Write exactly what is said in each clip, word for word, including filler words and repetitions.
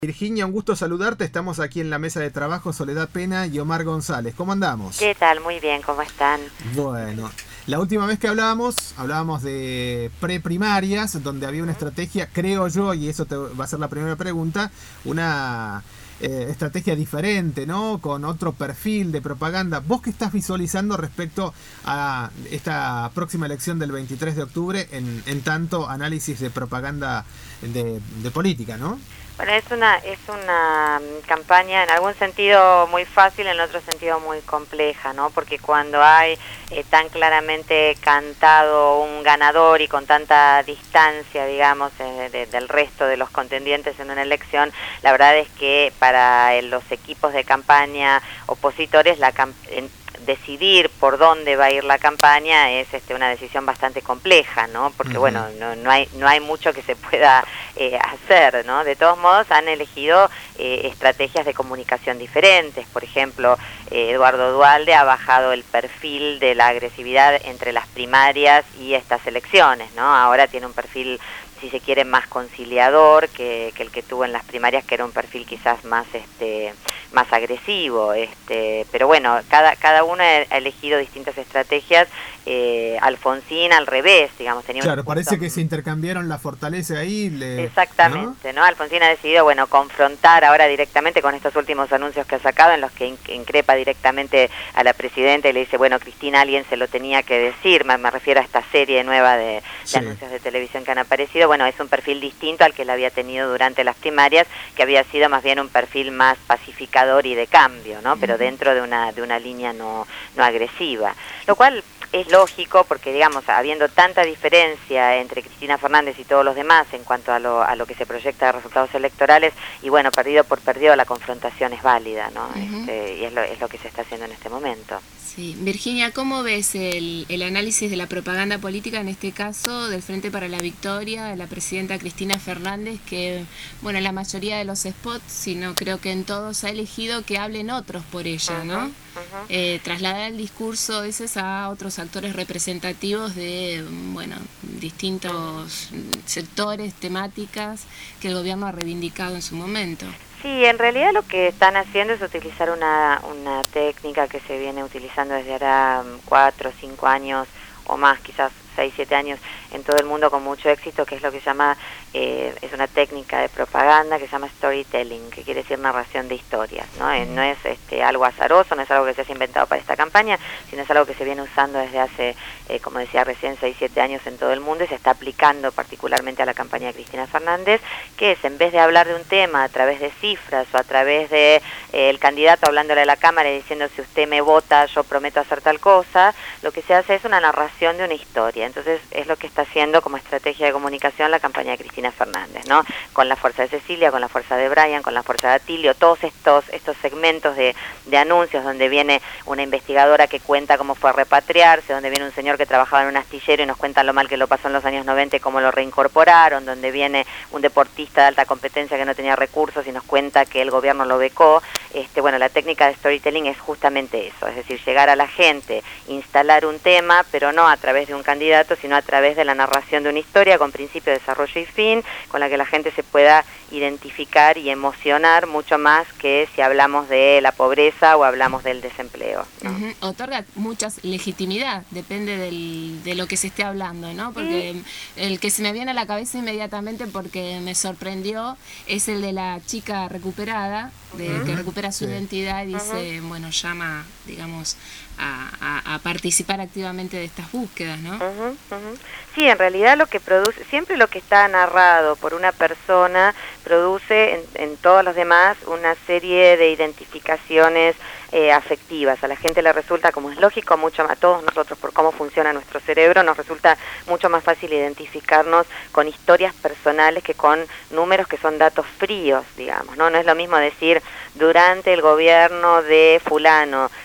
Virginia, un gusto saludarte. Estamos aquí en la mesa de trabajo, Soledad Pena y Omar González. ¿Cómo andamos? ¿Qué tal? Muy bien, ¿cómo están? Bueno, la última vez que hablábamos, hablábamos de preprimarias, donde había una estrategia, creo yo, y eso te va a ser la primera pregunta, una eh, estrategia diferente, ¿no? Con otro perfil de propaganda. ¿Vos qué estás visualizando respecto a esta próxima elección del veintitrés de octubre en, en tanto análisis de propaganda de, de política, ¿no? Bueno, es una es una campaña en algún sentido muy fácil, en otro sentido muy compleja, ¿no? Porque cuando hay eh, tan claramente cantado un ganador y con tanta distancia, digamos, eh, de, del resto de los contendientes en una elección, la verdad es que para eh, los equipos de campaña opositores la camp en, decidir por dónde va a ir la campaña es este, una decisión bastante compleja, ¿no? Porque, uh-huh. bueno, no, no hay no hay mucho que se pueda eh, hacer, ¿no? De todos modos, han elegido eh, estrategias de comunicación diferentes. Por ejemplo, eh, Eduardo Duhalde ha bajado el perfil de la agresividad entre las primarias y estas elecciones, ¿no? Ahora tiene un perfil, si se quiere, más conciliador que, que el que tuvo en las primarias, que era un perfil quizás más este más agresivo, este pero bueno, cada cada uno ha elegido distintas estrategias. eh, Alfonsín al revés, digamos, tenía claro, un parece que se intercambiaron la fortaleza ahí. Le, exactamente, ¿no? ¿no? Alfonsín ha decidido, bueno, confrontar ahora directamente con estos últimos anuncios que ha sacado, en los que increpa directamente a la presidenta y le dice, bueno, Cristina, alguien se lo tenía que decir, me, me refiero a esta serie nueva de, de sí. anuncios de televisión que han aparecido. Bueno, es un perfil distinto al que él había tenido durante las primarias, que había sido más bien un perfil más pacificador y de cambio, ¿no? Pero dentro de una de una línea no no agresiva, lo cual es lógico porque, digamos, habiendo tanta diferencia entre Cristina Fernández y todos los demás en cuanto a lo, a lo que se proyecta de resultados electorales, y bueno, perdido por perdido, la confrontación es válida, ¿no? Uh-huh. este, y es lo, es lo que se está haciendo en este momento. Sí. Virginia, ¿cómo ves el, el análisis de la propaganda política, en este caso, del Frente para la Victoria, de la presidenta Cristina Fernández, que, bueno, en la mayoría de los spots, sino creo que en todos, ha elegido que hablen otros por ella, uh-huh. ¿no? Uh-huh. Eh, trasladar el discurso a veces a otros actores representativos de, bueno, distintos sectores, temáticas que el gobierno ha reivindicado en su momento. Sí, en realidad lo que están haciendo es utilizar una, una técnica que se viene utilizando desde ahora cuatro o cinco años o más, quizás seis, siete años en todo el mundo con mucho éxito, que es lo que se llama, eh, es una técnica de propaganda que se llama storytelling, que quiere decir narración de historias, ¿no? Eh, no es este, algo azaroso, no es algo que se haya inventado para esta campaña, sino es algo que se viene usando desde hace, eh, como decía recién, seis, siete años en todo el mundo, y se está aplicando particularmente a la campaña de Cristina Fernández, que es, en vez de hablar de un tema a través de cifras o a través de eh, el candidato hablándole a la cámara y diciendo, si usted me vota, yo prometo hacer tal cosa, lo que se hace es una narración de una historia. Entonces es lo que está haciendo como estrategia de comunicación la campaña de Cristina Fernández, ¿no? Con la fuerza de Cecilia, con la fuerza de Brian, con la fuerza de Atilio, todos estos estos segmentos de, de anuncios donde viene una investigadora que cuenta cómo fue a repatriarse, donde viene un señor que trabajaba en un astillero y nos cuenta lo mal que lo pasó en los años noventa y cómo lo reincorporaron, donde viene un deportista de alta competencia que no tenía recursos y nos cuenta que el gobierno lo becó. Este, bueno, la técnica de storytelling es justamente eso, es decir, llegar a la gente, instalar un tema, pero no a través de un candidato, sino a través de la narración de una historia con principio, desarrollo y fin, con la que la gente se pueda identificar y emocionar mucho más que si hablamos de la pobreza o hablamos del desempleo, ¿no? Uh-huh. Otorga mucha legitimidad, depende del, de lo que se esté hablando, ¿no? Porque ¿sí? El que se me viene a la cabeza inmediatamente, porque me sorprendió, es el de la chica recuperada, de, uh-huh. que recupera su sí. identidad y dice, uh-huh. bueno, llama, digamos, a, a, a participar activamente de estas búsquedas, ¿no? Uh-huh, uh-huh. Sí, en realidad lo que produce, siempre lo que está narrado por una persona, produce en, en todos los demás una serie de identificaciones eh, afectivas. A la gente le resulta, como es lógico, mucho más, a todos nosotros, por cómo funciona nuestro cerebro, nos resulta mucho más fácil identificarnos con historias personales que con números que son datos fríos, digamos, ¿no? No es lo mismo decir, durante el gobierno de fulano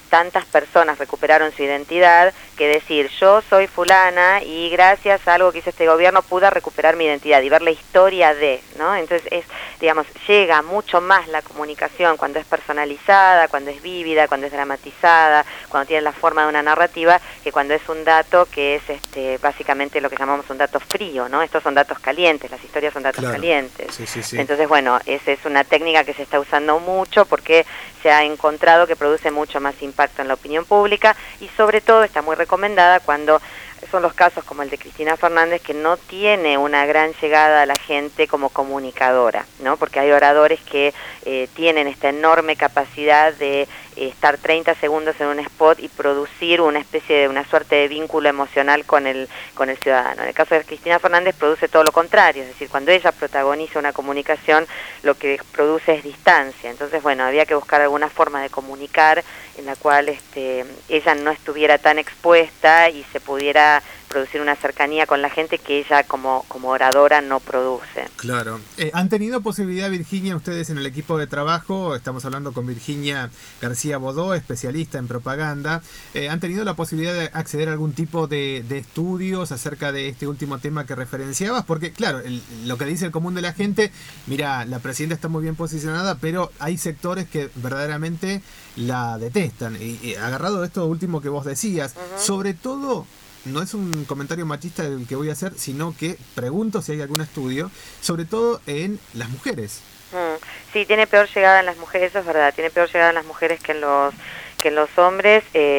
tantas personas recuperaron su identidad que decir yo soy fulana y gracias a algo que hizo este gobierno pude recuperar mi identidad y ver la historia de, ¿no? Entonces es, digamos, llega mucho más la comunicación cuando es personalizada, cuando es vívida, cuando es dramatizada, cuando tiene la forma de una narrativa, que cuando es un dato que es este básicamente lo que llamamos un dato frío, ¿no? Estos son datos calientes, las historias son datos claro. calientes. Sí, sí, sí. Entonces, bueno, esa es una técnica que se está usando mucho porque se ha encontrado que produce mucho más impacto en la opinión pública y sobre todo está muy recomendada cuando son los casos como el de Cristina Fernández, que no tiene una gran llegada a la gente como comunicadora, ¿no? Porque hay oradores que eh, tienen esta enorme capacidad de eh, estar treinta segundos en un spot y producir una especie de, una suerte de vínculo emocional con el, con el ciudadano. En el caso de Cristina Fernández produce todo lo contrario, es decir, cuando ella protagoniza una comunicación, lo que produce es distancia. Entonces, bueno, había que buscar alguna forma de comunicar en la cual este, ella no estuviera tan expuesta y se pudiera producir una cercanía con la gente que ella como, como oradora no produce. Claro. Eh, ¿Han tenido posibilidad, Virginia, ustedes en el equipo de trabajo? Estamos hablando con Virginia García Bodó, especialista en propaganda. Eh, ¿Han tenido la posibilidad de acceder a algún tipo de, de estudios acerca de este último tema que referenciabas? Porque, claro, el, lo que dice el común de la gente, mira, la presidenta está muy bien posicionada, pero hay sectores que verdaderamente la detestan. Y, y agarrado de esto último que vos decías, uh-huh. sobre todo... No es un comentario machista el que voy a hacer, sino que pregunto si hay algún estudio, sobre todo en las mujeres. Mm, sí, tiene peor llegada en las mujeres, eso es verdad, tiene peor llegada en las mujeres que en los que en los hombres.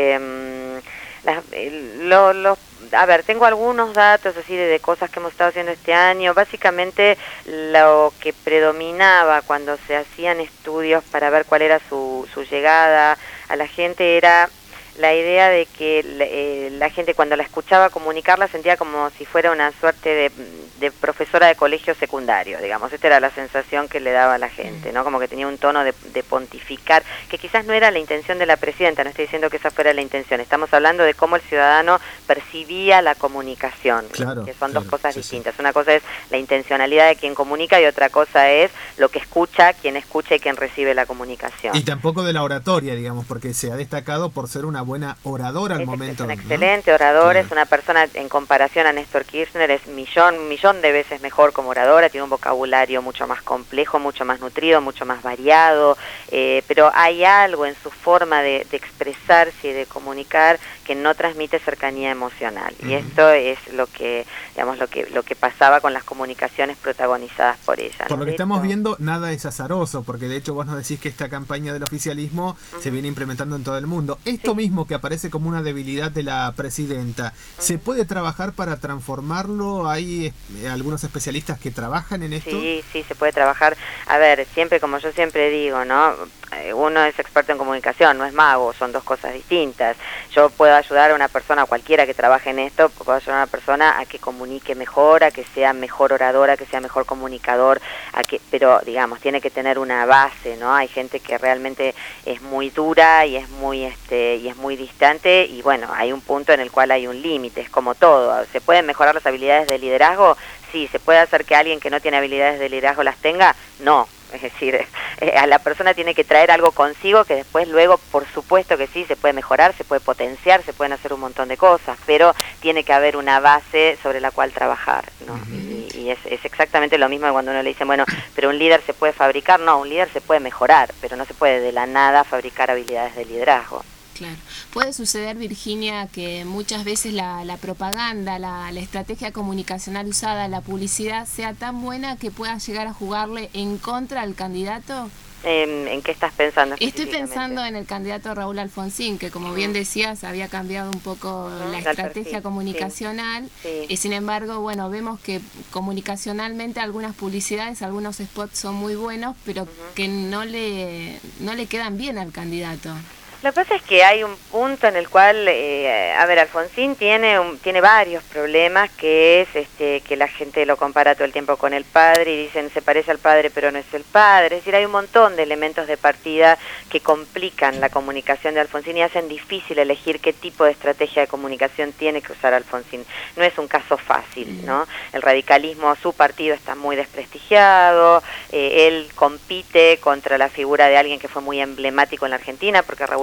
Eh, las, lo, lo, a ver, tengo algunos datos así de, de cosas que hemos estado haciendo este año. Básicamente lo que predominaba cuando se hacían estudios para ver cuál era su, su llegada a la gente era... la idea de que eh, la gente cuando la escuchaba comunicarla sentía como si fuera una suerte de, de profesora de colegio secundario, digamos. Esta era la sensación que le daba a la gente, ¿no? Como que tenía un tono de, de pontificar, que quizás no era la intención de la presidenta, no estoy diciendo que esa fuera la intención, estamos hablando de cómo el ciudadano percibía la comunicación, claro, que son claro, dos cosas sí, distintas. sí. Una cosa es la intencionalidad de quien comunica y otra cosa es lo que escucha, quien escucha y quien recibe la comunicación. Y tampoco de la oratoria, digamos, porque se ha destacado por ser una buena oradora al es, momento. Es un ¿no? excelente orador, claro. Es una persona, en comparación a Néstor Kirchner, es millón, millón de veces mejor como oradora, tiene un vocabulario mucho más complejo, mucho más nutrido, mucho más variado, eh, pero hay algo en su forma de, de expresarse y de comunicar que no transmite cercanía emocional. Uh-huh. Y esto es lo que, digamos, lo que, lo que pasaba con las comunicaciones protagonizadas por ella. Por ¿no? lo que de estamos hecho, viendo, nada es azaroso, porque de hecho vos nos decís que esta campaña del oficialismo uh-huh. se viene implementando en todo el mundo. Esto sí. mismo que aparece como una debilidad de la presidenta, ¿se puede trabajar para transformarlo? ¿Hay eh, algunos especialistas que trabajan en esto? Sí, sí, se puede trabajar. A ver, siempre, como yo siempre digo, ¿no? Uno es experto en comunicación, no es mago, son dos cosas distintas. Yo puedo ayudar a una persona, cualquiera que trabaje en esto, puedo ayudar a una persona a que comunique mejor, a que sea mejor oradora, que sea mejor comunicador, a que, pero digamos, tiene que tener una base, ¿no? Hay gente que realmente es muy dura y es muy, este, y es muy distante, y bueno, hay un punto en el cual hay un límite, es como todo. ¿Se pueden mejorar las habilidades de liderazgo? Sí. ¿Se puede hacer que alguien que no tiene habilidades de liderazgo las tenga? No. Es decir, eh, a la persona tiene que traer algo consigo que después luego, por supuesto que sí, se puede mejorar, se puede potenciar, se pueden hacer un montón de cosas, pero tiene que haber una base sobre la cual trabajar, ¿no? Uh-huh. Y, y es, es exactamente lo mismo cuando uno le dice, bueno, pero un líder se puede fabricar. No, un líder se puede mejorar, pero no se puede de la nada fabricar habilidades de liderazgo. Claro. Puede suceder, Virginia, que muchas veces la, la propaganda, la, la estrategia comunicacional usada, la publicidad, sea tan buena que pueda llegar a jugarle en contra al candidato. ¿En, en qué estás pensando? Estoy pensando en el candidato Raúl Alfonsín, que como bien decías, había cambiado un poco uh-huh. la estrategia perfil, comunicacional. Sí. Sí. Y sin embargo, bueno, vemos que comunicacionalmente algunas publicidades, algunos spots son muy buenos, pero uh-huh. que no le, no le quedan bien al candidato. Lo que pasa es que hay un punto en el cual, eh, a ver, Alfonsín tiene un, tiene varios problemas, que es este que la gente lo compara todo el tiempo con el padre y dicen se parece al padre pero no es el padre. Es decir, hay un montón de elementos de partida que complican la comunicación de Alfonsín y hacen difícil elegir qué tipo de estrategia de comunicación tiene que usar Alfonsín. No es un caso fácil, ¿no? El radicalismo, su partido está muy desprestigiado, eh, él compite contra la figura de alguien que fue muy emblemático en la Argentina, porque Raúl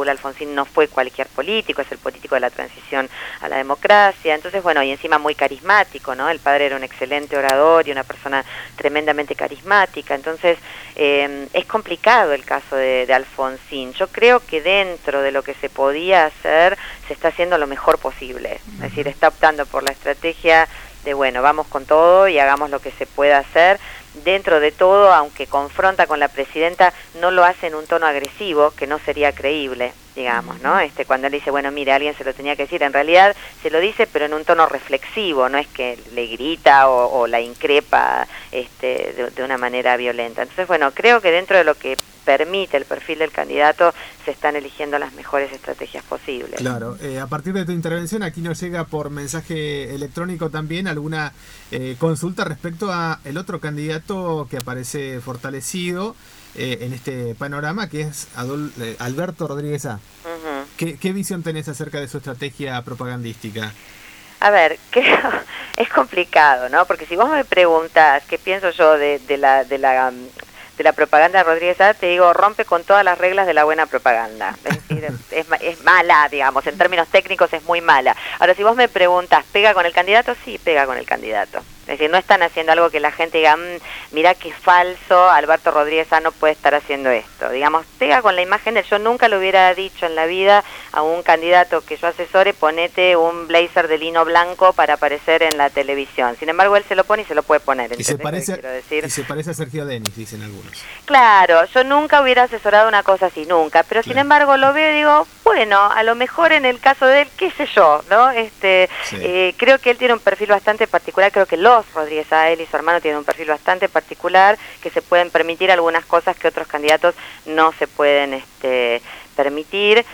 Raúl Alfonsín no fue cualquier político, es el político de la transición a la democracia. Entonces, bueno, y encima muy carismático, ¿no? El padre era un excelente orador y una persona tremendamente carismática. Entonces, eh, es complicado el caso de, de Alfonsín. Yo creo que dentro de lo que se podía hacer, se está haciendo lo mejor posible. Es decir, está optando por la estrategia de, bueno, vamos con todo y hagamos lo que se pueda hacer. Dentro de todo, aunque confronta con la presidenta, no lo hace en un tono agresivo, que no sería creíble, digamos, ¿no? Este, cuando él dice, bueno, mire, alguien se lo tenía que decir, en realidad se lo dice, pero en un tono reflexivo, no es que le grita o, o la increpa este, de, de una manera violenta. Entonces, bueno, creo que dentro de lo que permite el perfil del candidato, se están eligiendo las mejores estrategias posibles. Claro, eh, a partir de tu intervención, aquí nos llega por mensaje electrónico también alguna eh, consulta respecto a el otro candidato que aparece fortalecido eh, en este panorama, que es Adol eh, Alberto Rodríguez A. Uh-huh. ¿Qué, ¿Qué visión tenés acerca de su estrategia propagandística? A ver, creo, es complicado, ¿no? Porque si vos me preguntás qué pienso yo de, de la... De la um, de la propaganda de Rodríguez A, te digo, rompe con todas las reglas de la buena propaganda. Es decir, es, es mala, digamos, en términos técnicos es muy mala. Ahora, si vos me preguntas, ¿pega con el candidato? Sí, pega con el candidato. Es decir, no están haciendo algo que la gente diga, mmm, mirá qué falso, Alberto Rodríguez A no puede estar haciendo esto. Digamos, pega con la imagen de, yo nunca le hubiera dicho en la vida a un candidato que yo asesore, ponete un blazer de lino blanco para aparecer en la televisión. Sin embargo, él se lo pone y se lo puede poner. Y se, parece, decir? y se parece a Sergio Denis, dicen algunos. Claro, yo nunca hubiera asesorado una cosa así, nunca. Pero claro. Sin embargo, lo veo y digo, bueno, a lo mejor en el caso de él, qué sé yo, ¿no? Este, sí. eh, creo que él tiene un perfil bastante particular, creo que los Rodríguez A, él y su hermano tienen un perfil bastante particular, que se pueden permitir algunas cosas que otros candidatos no se pueden este, permitir.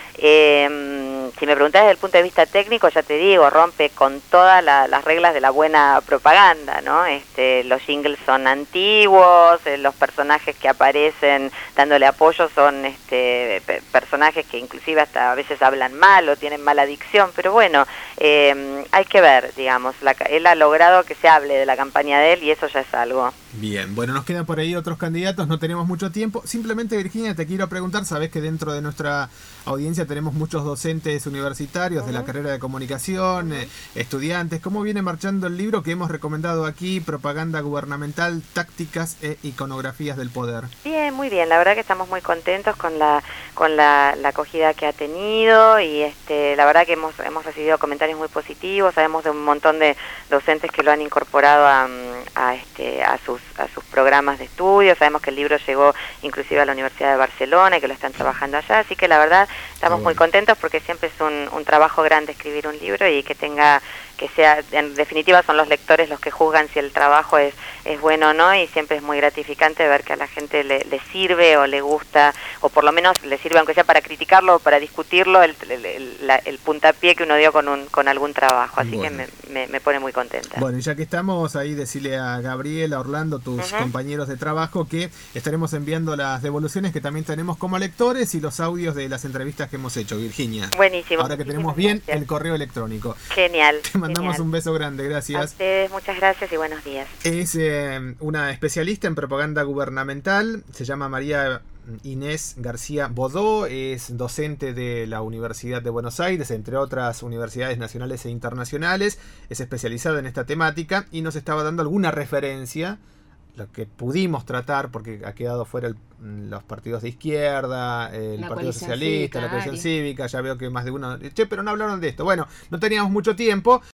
Eh, si me preguntás desde el punto de vista técnico, ya te digo, rompe con todas la, las reglas de la buena propaganda, ¿no? Este, los jingles son antiguos, eh, los personajes que aparecen dándole apoyo son este, personajes que inclusive hasta a veces hablan mal o tienen mala dicción, pero bueno, eh, hay que ver, digamos, la, él ha logrado que se hable de la campaña de él y eso ya es algo. Bien, bueno, nos quedan por ahí otros candidatos, no tenemos mucho tiempo. Simplemente, Virginia, te quiero preguntar, sabés que dentro de nuestra audiencia tenemos muchos docentes universitarios uh-huh. de la carrera de comunicación, uh-huh. eh, estudiantes. ¿Cómo viene marchando el libro que hemos recomendado aquí, Propaganda Gubernamental, Tácticas e Iconografías del Poder? Bien, muy bien, la verdad que estamos muy contentos con la con la, la acogida que ha tenido y este la verdad que hemos hemos recibido comentarios muy positivos, sabemos de un montón de docentes que lo han incorporado a, a este a sus a sus programas de estudio, sabemos que el libro llegó inclusive a la Universidad de Barcelona y que lo están trabajando allá, así que la verdad estamos muy contentos porque siempre es un, un trabajo grande escribir un libro y que tenga, que sea, en definitiva son los lectores los que juzgan si el trabajo es, es bueno o no y siempre es muy gratificante ver que a la gente le, le sirve o le gusta o por lo menos le sirve aunque sea para criticarlo o para discutirlo el, el, el, la, el puntapié que uno dio con, un, con algún trabajo, así bueno. que me, me, me pone muy contenta. Bueno, y ya que estamos ahí, decirle a Gabriel, a Orlando, tus uh-huh. compañeros de trabajo que estaremos enviando las devoluciones que también tenemos como lectores y los audios de las entrevistas que hemos hecho, Virginia. Buenísimo. Ahora que tenemos bien gracias. El correo electrónico. Genial. Te mandamos genial. Un beso grande, gracias. A ustedes, muchas gracias y buenos días. Es eh, una especialista en propaganda gubernamental, se llama María Inés García Bodó, es docente de la Universidad de Buenos Aires, entre otras universidades nacionales e internacionales, es especializada en esta temática y nos estaba dando alguna referencia, lo que pudimos tratar, porque ha quedado fuera el, los partidos de izquierda, el la Partido Socialista, cívica, la coalición cívica, ya veo que más de uno, che, pero no hablaron de esto. Bueno, no teníamos mucho tiempo,